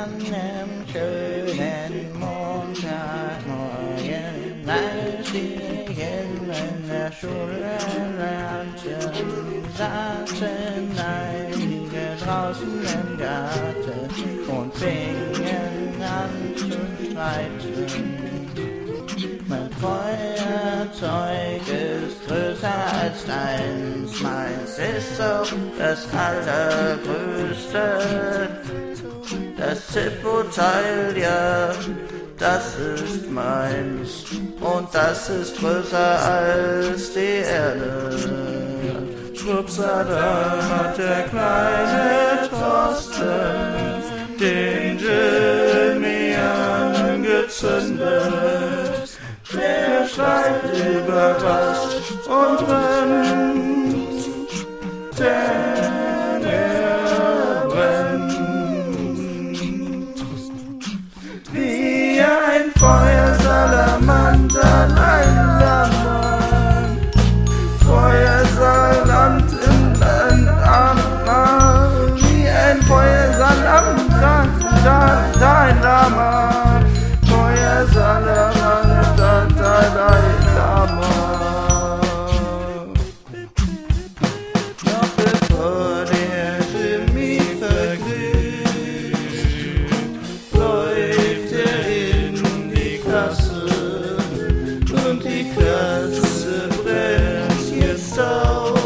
einem schönen Montagmorgen, als wir in der Schule lernten, saßen einige draußen im Garten und fingen an zu streiten. Mein Feuerzeug ist größer als deins, meins ist auch das allergrößte. Das Zippo-Teil, ja, das ist meins und das ist größer als die Erde. Schwuppsada hat der kleine Thorsten den Jimmy angezündet. Der schreit überrascht und rennt, denn er brennt. Wie ein Feuersalamander, Mann, Feuersaland in dein Arm, wie ein Feuersalamander, dein Lama, Feuersalamander, dein Lama. Noch bevor der Jimmy verglüht, läuft er in die Klasse und die Klasse brennt jetzt auf.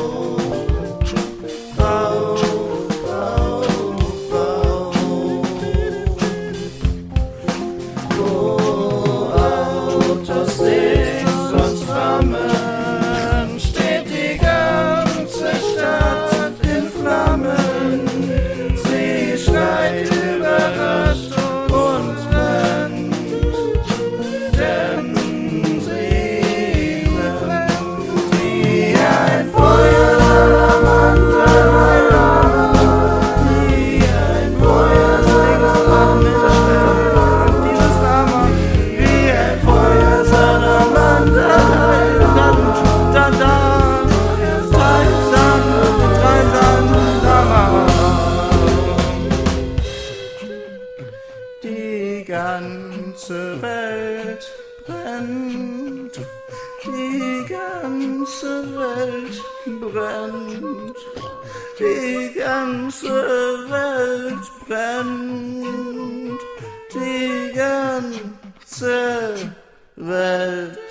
Steht die ganze Stadt in Flammen, sie schreit überrascht und rennt, denn sie brennt wie ein Feuersalamander, wie ein Feuersalamander, dieses Lama, wie ein Feuersalamander. Die ganze Welt brennt, die ganze Welt brennt, die ganze Welt brennt, die ganze Welt